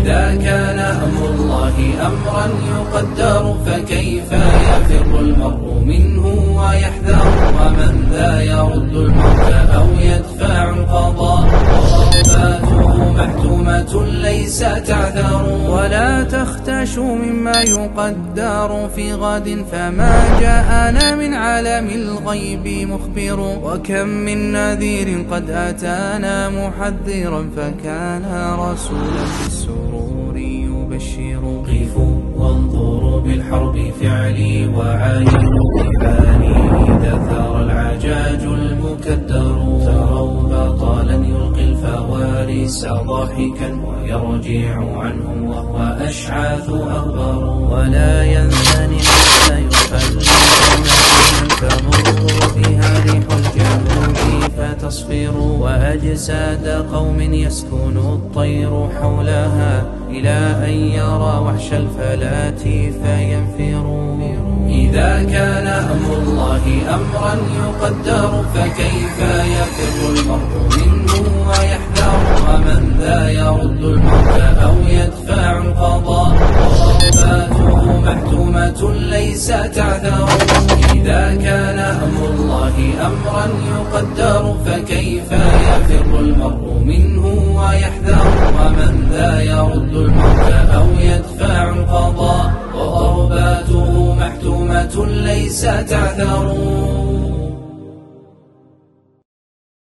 إذا كان أمر الله أمرا يقدر فكيف يفر المرء منه ويحذر؟ ومن ذا يرد الموت أو يدفع القضاء؟ وضرباته محتومة ليس تعذر. ولا تختشوا مما يقدر في غد فما جاءنا من عالم الغيب مخبر. وكم من نذير قد أتانا محذرا فكان رسولا بالسرور يبشر. قفوا وانظروا بالحرب فعلي وعاينوا كباني إذا ثار العجاج المكدر. تروا بطالا يلقي الفوارس ضاحكا ويرجع عنهم وهو أشعاث أغبر. ولا ينثني حتى يخلد تمر بها ريح الجنوب فتصفر. وأجساد قوم يسكن الطير حولها إلى أن يرى وحش الفلاة فينفر. إذا كان أمر الله أمرا يقدر فكيف يفر المرء منه ويحذر؟ ومن ذا يرد الموت أو يدفع القضاء؟ وضرباته محتومة ليس تعذر. إذا كان أمر الله أمرا يقدر فكيف يفر المرء منه ويحذر؟ ومن ذا يرد الموت أو يدفع القضاء؟ وضرباته محتومة ليس تعذر.